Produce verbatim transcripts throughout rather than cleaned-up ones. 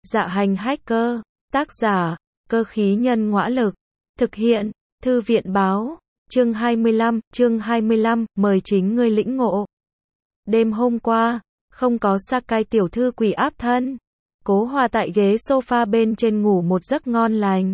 Dạ hành hacker, tác giả, cơ khí nhân ngõa lực, thực hiện, thư viện báo, chương hai mươi lăm, chương hai mươi lăm, mời chính ngươi lĩnh ngộ. Đêm hôm qua, không có Sakai tiểu thư quỷ áp thân. Cố Hòa tại ghế sofa bên trên ngủ một giấc ngon lành.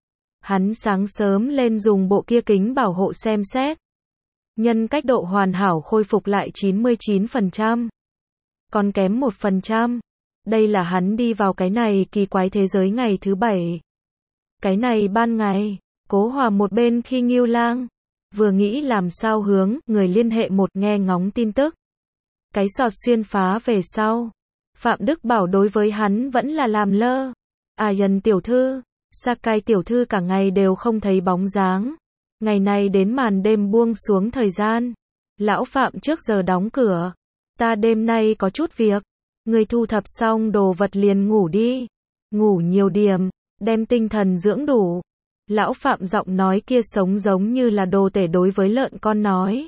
Hắn sáng sớm lên dùng bộ kia kính bảo hộ xem xét. Nhân cách độ hoàn hảo khôi phục lại chín mươi chín phần trăm. Còn kém một phần trăm. Đây là hắn đi vào cái này kỳ quái thế giới ngày thứ bảy. Cái này ban ngày, Cố Hòa một bên khi Ngưu Lang, vừa nghĩ làm sao hướng người liên hệ một nghe ngóng tin tức. Cái sọt xuyên phá về sau. Phạm Đức Bảo đối với hắn vẫn là làm lơ. À Dần tiểu thư, Sakai tiểu thư cả ngày đều không thấy bóng dáng. Ngày này đến màn đêm buông xuống thời gian. Lão Phạm trước giờ đóng cửa. Ta đêm nay có chút việc. Người thu thập xong đồ vật liền ngủ đi. Ngủ nhiều điểm, đem tinh thần dưỡng đủ. Lão Phạm giọng nói kia sống giống như là đồ tể đối với lợn con nói.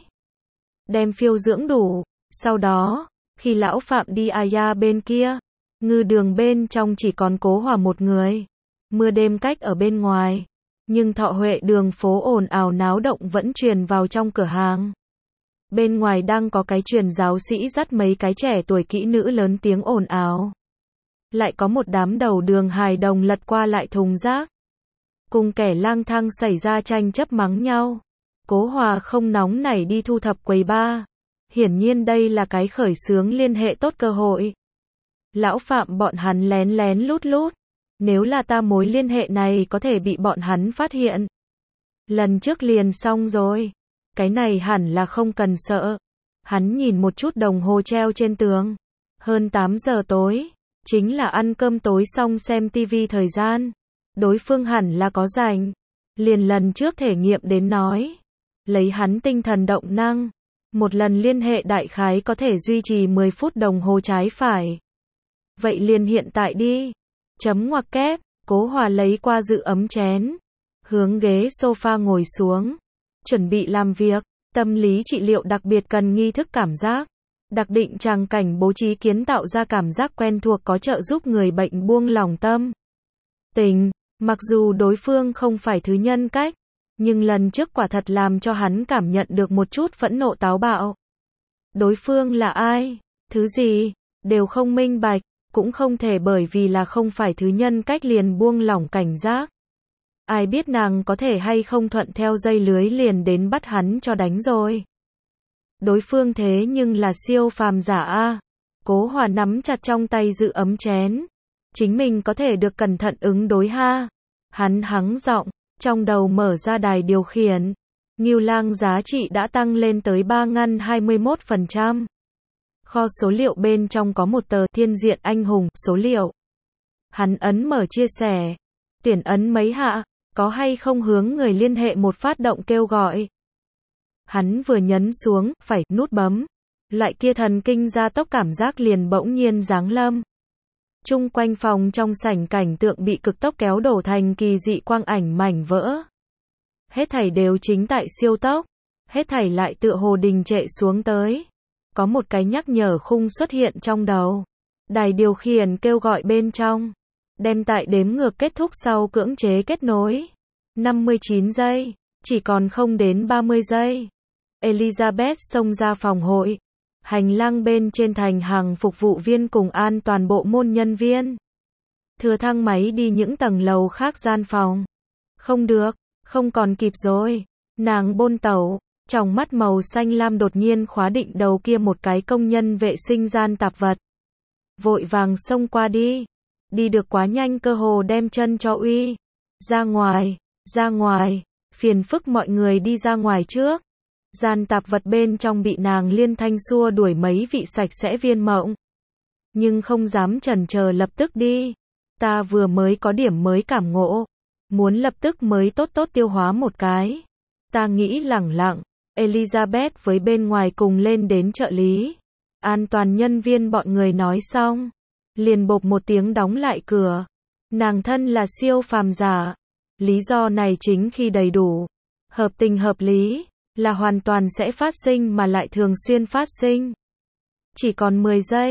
Đem phiêu dưỡng đủ. Sau đó, khi lão Phạm đi Aya bên kia, ngư đường bên trong chỉ còn Cố Hòa một người. Mưa đêm cách ở bên ngoài, nhưng Thọ Huệ đường phố ồn ào náo động vẫn truyền vào trong cửa hàng. Bên ngoài đang có cái truyền giáo sĩ dắt mấy cái trẻ tuổi kỹ nữ lớn tiếng ồn ào. Lại có một đám đầu đường hài đồng lật qua lại thùng rác. Cùng kẻ lang thang xảy ra tranh chấp mắng nhau. Cố Hòa không nóng nảy đi thu thập quầy bar. Hiển nhiên đây là cái khởi xướng liên hệ tốt cơ hội. Lão Phạm bọn hắn lén lén lút lút. Nếu là ta mối liên hệ này có thể bị bọn hắn phát hiện. Lần trước liền xong rồi. Cái này hẳn là không cần sợ. Hắn nhìn một chút đồng hồ treo trên tường. Hơn tám giờ tối. Chính là ăn cơm tối xong xem tivi thời gian. Đối phương hẳn là có rảnh. Liền lần trước thể nghiệm đến nói. Lấy hắn tinh thần động năng. Một lần liên hệ đại khái có thể duy trì mười phút đồng hồ trái phải. Vậy liền hiện tại đi. Chấm ngoặc kép, Cố Hòa lấy qua giữ ấm chén. Hướng ghế sofa ngồi xuống. Chuẩn bị làm việc. Tâm lý trị liệu đặc biệt cần nghi thức cảm giác. Đặc định tràng cảnh bố trí kiến tạo ra cảm giác quen thuộc có trợ giúp người bệnh buông lỏng tâm tình. Mặc dù đối phương không phải thứ nhân cách. Nhưng lần trước quả thật làm cho hắn cảm nhận được một chút phẫn nộ táo bạo. Đối phương là ai? Thứ gì? Đều không minh bạch. Cũng không thể bởi vì là không phải thứ nhân cách liền buông lỏng cảnh giác. Ai biết nàng có thể hay không thuận theo dây lưới liền đến bắt hắn cho đánh rồi. Đối phương thế nhưng là siêu phàm giả a. Cố Hòa nắm chặt trong tay giữ ấm chén. Chính mình có thể được cẩn thận ứng đối ha. Hắn hắng giọng. Trong đầu mở ra đài điều khiển. Ngưu Lang giá trị đã tăng lên tới ba ngăn hai mươi mốt phần trăm. Kho số liệu bên trong có một tờ thiên diện anh hùng số liệu. Hắn ấn mở chia sẻ. Tiền ấn mấy hạ, có hay không hướng người liên hệ một phát động kêu gọi. Hắn vừa nhấn xuống, phải, nút bấm. Loại kia thần kinh gia tốc cảm giác liền bỗng nhiên giáng lâm. Chung quanh phòng trong sảnh cảnh tượng bị cực tốc kéo đổ thành kỳ dị quang ảnh mảnh vỡ. Hết thảy đều chính tại siêu tốc. Hết thảy lại tựa hồ đình trệ xuống tới. Có một cái nhắc nhở khung xuất hiện trong đầu. Đài điều khiển kêu gọi bên trong. Đem tại đếm ngược kết thúc sau cưỡng chế kết nối. năm mươi chín giây. Chỉ còn không đến ba mươi giây. Elizabeth xông ra phòng hội. Hành lang bên trên thành hàng phục vụ viên cùng an toàn bộ môn nhân viên. Thừa thang máy đi những tầng lầu khác gian phòng. Không được, không còn kịp rồi. Nàng bôn tẩu, trong mắt màu xanh lam đột nhiên khóa định đầu kia một cái công nhân vệ sinh gian tạp vật. Vội vàng xông qua đi. Đi được quá nhanh cơ hồ đem chân cho uy. Ra ngoài, ra ngoài, phiền phức mọi người đi ra ngoài trước. Gian tạp vật bên trong bị nàng liên thanh xua đuổi mấy vị sạch sẽ viên mộng. Nhưng không dám chần chờ lập tức đi. Ta vừa mới có điểm mới cảm ngộ. Muốn lập tức mới tốt tốt tiêu hóa một cái. Ta nghĩ lẳng lặng. Elizabeth với bên ngoài cùng lên đến trợ lý. An toàn nhân viên bọn người nói xong. Liền bộp một tiếng đóng lại cửa. Nàng thân là siêu phàm giả. Lý do này chính khi đầy đủ. Hợp tình hợp lý. Là hoàn toàn sẽ phát sinh mà lại thường xuyên phát sinh. Chỉ còn mười giây.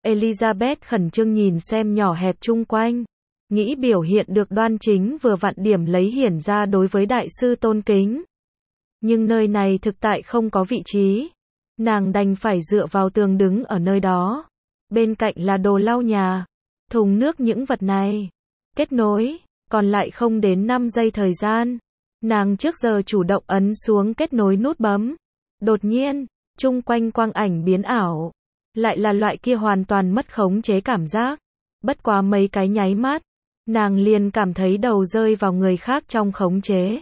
Elizabeth khẩn trương nhìn xem nhỏ hẹp chung quanh, nghĩ biểu hiện được đoan chính vừa vặn điểm lấy hiển ra đối với đại sư tôn kính. Nhưng nơi này thực tại không có vị trí. Nàng đành phải dựa vào tường đứng ở nơi đó. Bên cạnh là đồ lau nhà, thùng nước những vật này. Kết nối, còn lại không đến năm giây thời gian. Nàng trước giờ chủ động ấn xuống kết nối nút bấm. Đột nhiên, chung quanh quang ảnh biến ảo. Lại là loại kia hoàn toàn mất khống chế cảm giác. Bất quá mấy cái nháy mắt, nàng liền cảm thấy đầu rơi vào người khác trong khống chế.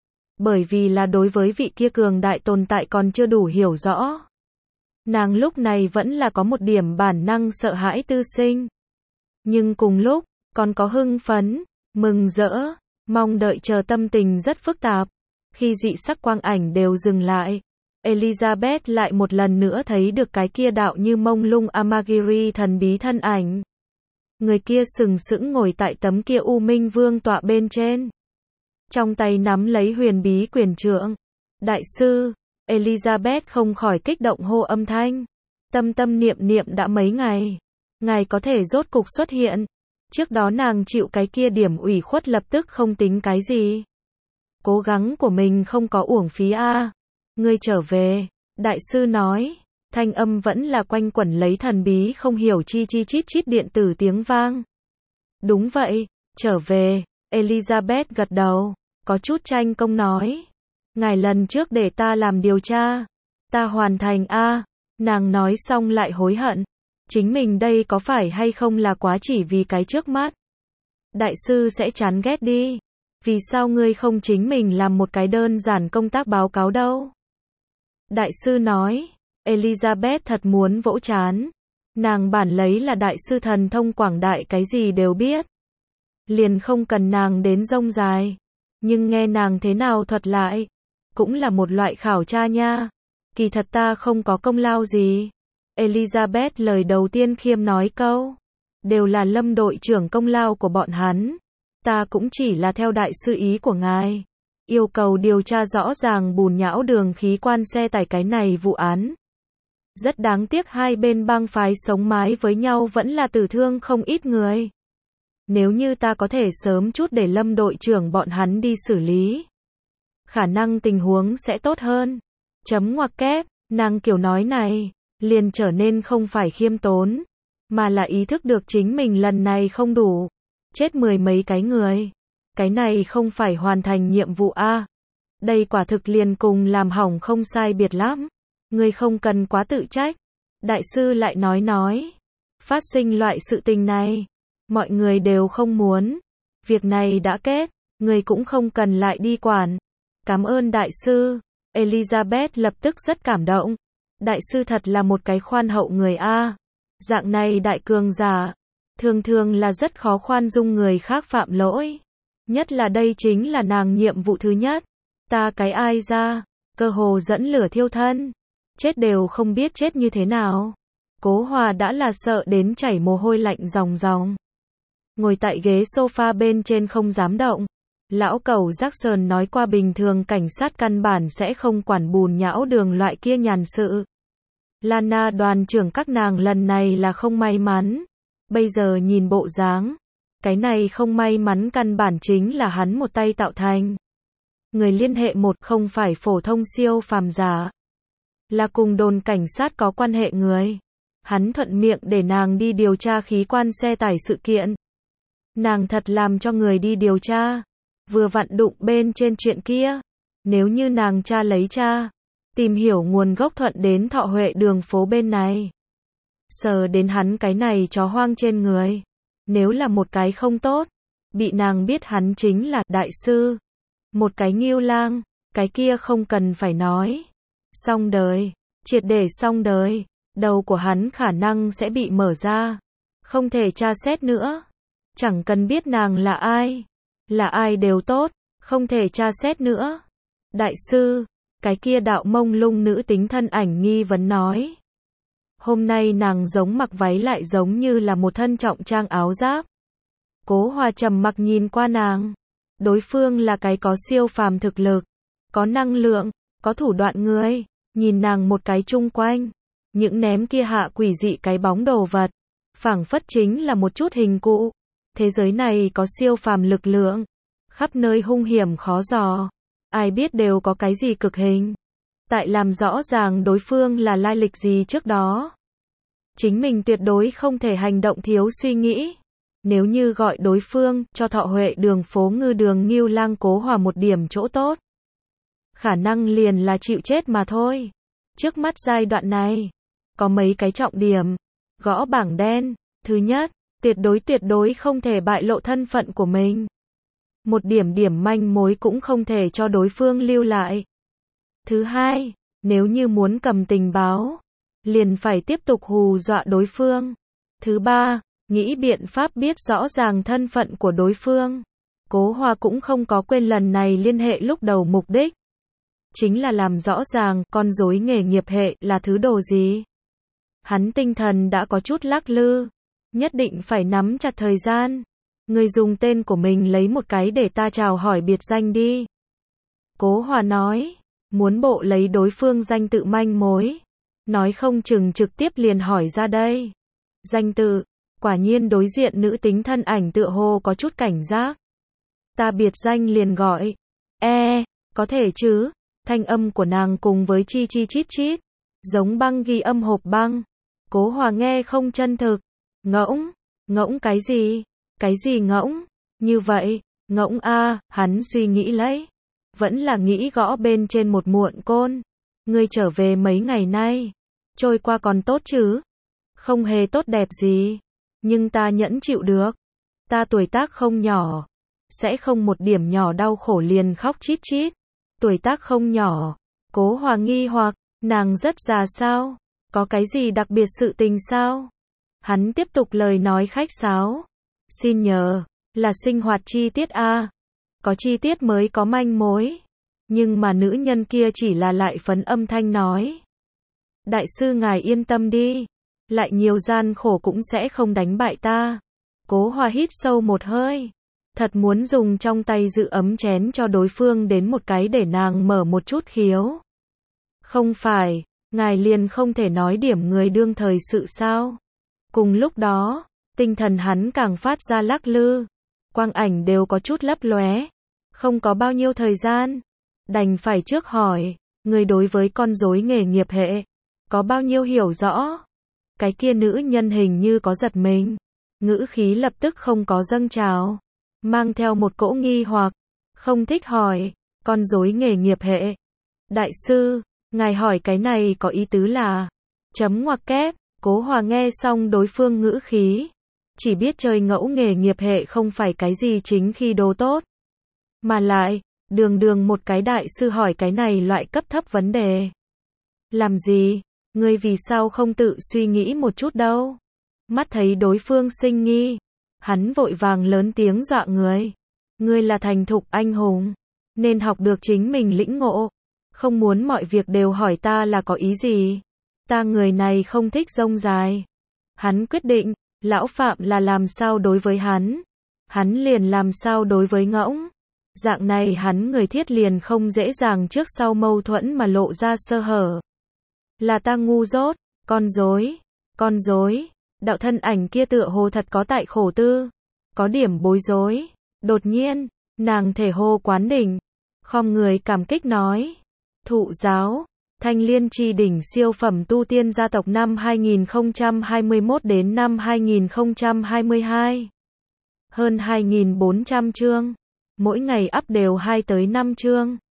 Bởi vì là đối với vị kia cường đại tồn tại còn chưa đủ hiểu rõ. Nàng lúc này vẫn là có một điểm bản năng sợ hãi tư sinh. Nhưng cùng lúc, còn có hưng phấn, mừng rỡ, mong đợi chờ tâm tình rất phức tạp. Khi dị sắc quang ảnh đều dừng lại, Elizabeth lại một lần nữa thấy được cái kia đạo như mông lung Amagiri thần bí thân ảnh. Người kia sừng sững ngồi tại tấm kia U Minh Vương tọa bên trên. Trong tay nắm lấy huyền bí quyền trượng. Đại sư, Elizabeth không khỏi kích động hô âm thanh. Tâm tâm niệm niệm đã mấy ngày. Ngài có thể rốt cục xuất hiện. Trước đó nàng chịu cái kia điểm ủy khuất lập tức không tính cái gì. Cố gắng của mình không có uổng phí a. À. Ngươi trở về, đại sư nói. Thanh âm vẫn là quanh quẩn lấy thần bí không hiểu chi chi chít chít điện tử tiếng vang. Đúng vậy, trở về, Elizabeth gật đầu, có chút tranh công nói. Ngài lần trước để ta làm điều tra, ta hoàn thành a. À. Nàng nói xong lại hối hận, chính mình đây có phải hay không là quá chỉ vì cái trước mắt. Đại sư sẽ chán ghét đi, vì sao ngươi không chính mình làm một cái đơn giản công tác báo cáo đâu? Đại sư nói. Elizabeth thật muốn vỗ chán. Nàng bản lấy là đại sư thần thông quảng đại cái gì đều biết. Liền không cần nàng đến rông dài. Nhưng nghe nàng thế nào thuật lại. Cũng là một loại khảo tra nha. Kỳ thật ta không có công lao gì. Elizabeth lời đầu tiên khiêm nói câu. Đều là Lâm đội trưởng công lao của bọn hắn. Ta cũng chỉ là theo đại sư ý của ngài. Yêu cầu điều tra rõ ràng bùn nhão đường khí quan xe tải cái này vụ án. Rất đáng tiếc hai bên bang phái sống mái với nhau vẫn là tử thương không ít người. Nếu như ta có thể sớm chút để Lâm đội trưởng bọn hắn đi xử lý, khả năng tình huống sẽ tốt hơn. Chấm ngoặc kép, nàng kiểu nói này, liền trở nên không phải khiêm tốn, mà là ý thức được chính mình lần này không đủ. Chết mười mấy cái người. Cái này không phải hoàn thành nhiệm vụ a. À. Đây quả thực liền cùng làm hỏng không sai biệt lắm. Ngươi không cần quá tự trách. Đại sư lại nói nói. Phát sinh loại sự tình này. Mọi người đều không muốn. Việc này đã kết. Ngươi cũng không cần lại đi quản. Cảm ơn đại sư. Elizabeth lập tức rất cảm động. Đại sư thật là một cái khoan hậu người a. À. Dạng này đại cường giả. Thường thường là rất khó khoan dung người khác phạm lỗi. Nhất là đây chính là nàng nhiệm vụ thứ nhất. Ta cái ai ra. Cơ hồ dẫn lửa thiêu thân. Chết đều không biết chết như thế nào. Cố Hòa đã là sợ đến chảy mồ hôi lạnh ròng ròng. Ngồi tại ghế sofa bên trên không dám động. Lão cẩu Jackson nói qua bình thường cảnh sát căn bản sẽ không quản bùn nhão đường loại kia nhàn sự. Lana đoàn trưởng các nàng lần này là không may mắn. Bây giờ nhìn bộ dáng. Cái này không may mắn căn bản chính là hắn một tay tạo thành. Người liên hệ một không phải phổ thông siêu phàm giả. Là cùng đồn cảnh sát có quan hệ người. Hắn thuận miệng để nàng đi điều tra khí quan xe tải sự kiện. Nàng thật làm cho người đi điều tra. Vừa vặn đụng bên trên chuyện kia. Nếu như nàng tra lấy tra. Tìm hiểu nguồn gốc thuận đến Thọ Huệ đường phố bên này. Sờ đến hắn cái này chó hoang trên người. Nếu là một cái không tốt. Bị nàng biết hắn chính là đại sư. Một cái nghiêu lang. Cái kia không cần phải nói. Xong đời. Triệt để xong đời. Đầu của hắn khả năng sẽ bị mở ra. Không thể tra xét nữa. Chẳng cần biết nàng là ai. Là ai đều tốt. Không thể tra xét nữa. Đại sư. Cái kia đạo mông lung nữ tính thân ảnh nghi vấn nói. Hôm nay nàng giống mặc váy lại giống như là một thân trọng trang áo giáp. Cố Hòa trầm mặc nhìn qua nàng. Đối phương là cái có siêu phàm thực lực. Có năng lượng. Có thủ đoạn người. Nhìn nàng một cái chung quanh. Những ném kia hạ quỷ dị cái bóng đồ vật. phảng phất chính là một chút hình cụ. Thế giới này có siêu phàm lực lượng, khắp nơi hung hiểm khó dò, ai biết đều có cái gì cực hình. Tại làm rõ ràng đối phương là lai lịch gì trước đó, chính mình tuyệt đối không thể hành động thiếu suy nghĩ. Nếu như gọi đối phương cho Thọ Huệ Đường phố ngư đường Ngưu Lang Cố Hòa một điểm chỗ tốt, khả năng liền là chịu chết mà thôi. Trước mắt giai đoạn này, có mấy cái trọng điểm. Gõ bảng đen. Thứ nhất, tuyệt đối tuyệt đối không thể bại lộ thân phận của mình. Một điểm điểm manh mối cũng không thể cho đối phương lưu lại. Thứ hai, nếu như muốn cầm tình báo, liền phải tiếp tục hù dọa đối phương. Thứ ba, nghĩ biện pháp biết rõ ràng thân phận của đối phương. Cố Hòa cũng không có quên lần này liên hệ lúc đầu mục đích. Chính là làm rõ ràng con rối nghề nghiệp hệ là thứ đồ gì. Hắn tinh thần đã có chút lắc lư. Nhất định phải nắm chặt thời gian. Người dùng tên của mình lấy một cái để ta chào hỏi biệt danh đi. Cố Hòa nói. Muốn bộ lấy đối phương danh tự manh mối. Nói không chừng trực tiếp liền hỏi ra đây. Danh tự. Quả nhiên đối diện nữ tính thân ảnh tựa hồ có chút cảnh giác. Ta biệt danh liền gọi. E, có thể chứ. Thanh âm của nàng cùng với chi chi chít chít. Giống băng ghi âm hộp băng. Cố Hòa nghe không chân thực. Ngỗng. Ngỗng cái gì? Cái gì ngỗng? Như vậy. Ngỗng a, hắn suy nghĩ lấy. Vẫn là nghĩ gõ bên trên một muộn côn. Ngươi trở về mấy ngày nay. Trôi qua còn tốt chứ? Không hề tốt đẹp gì. Nhưng ta nhẫn chịu được. Ta tuổi tác không nhỏ. Sẽ không một điểm nhỏ đau khổ liền khóc chít chít. Tuổi tác không nhỏ. Cố Hòa nghi hoặc. Nàng rất già sao? Có cái gì đặc biệt sự tình sao? Hắn tiếp tục lời nói khách sáo. Xin nhờ. Là sinh hoạt chi tiết a. Có chi tiết mới có manh mối. Nhưng mà nữ nhân kia chỉ là lại phấn âm thanh nói. Đại sư ngài yên tâm đi. Lại nhiều gian khổ cũng sẽ không đánh bại ta. Cố Hòa hít sâu một hơi. Thật muốn dùng trong tay giữ ấm chén cho đối phương đến một cái để nàng mở một chút khiếu. Không phải, ngài liền không thể nói điểm người đương thời sự sao? Cùng lúc đó, tinh thần hắn càng phát ra lắc lư. Quang ảnh đều có chút lấp lóe. Không có bao nhiêu thời gian. Đành phải trước hỏi, người đối với con rối nghề nghiệp hệ, có bao nhiêu hiểu rõ? Cái kia nữ nhân hình như có giật mình. Ngữ khí lập tức không có dâng trào. Mang theo một cỗ nghi hoặc. Không thích hỏi, con rối nghề nghiệp hệ. Đại sư, ngài hỏi cái này có ý tứ là. Chấm ngoặc kép, Cố Hòa nghe xong đối phương ngữ khí. Chỉ biết chơi ngẫu nghề nghiệp hệ không phải cái gì chính khi đồ tốt. Mà lại, đường đường một cái đại sư hỏi cái này loại cấp thấp vấn đề. Làm gì? Ngươi vì sao không tự suy nghĩ một chút đâu? Mắt thấy đối phương sinh nghi. Hắn vội vàng lớn tiếng dọa người. Ngươi là thành thục anh hùng. Nên học được chính mình lĩnh ngộ. Không muốn mọi việc đều hỏi ta là có ý gì. Ta người này không thích rông dài. Hắn quyết định, lão Phạm là làm sao đối với hắn. Hắn liền làm sao đối với ngỗng. Dạng này hắn người thiết liền không dễ dàng trước sau mâu thuẫn mà lộ ra sơ hở. Là ta ngu dốt, con rối, con rối. Đạo thân ảnh kia tựa hồ thật có tại khổ tư. Có điểm bối rối. Đột nhiên, nàng thể hô quán đỉnh. Khom người cảm kích nói. Thụ giáo, Thanh Liên Chi đỉnh siêu phẩm tu tiên gia tộc năm hai nghìn không trăm hai mươi mốt đến năm hai nghìn không trăm hai mươi hai. Hơn hai nghìn bốn trăm chương. Mỗi ngày up đều hai tới năm chương.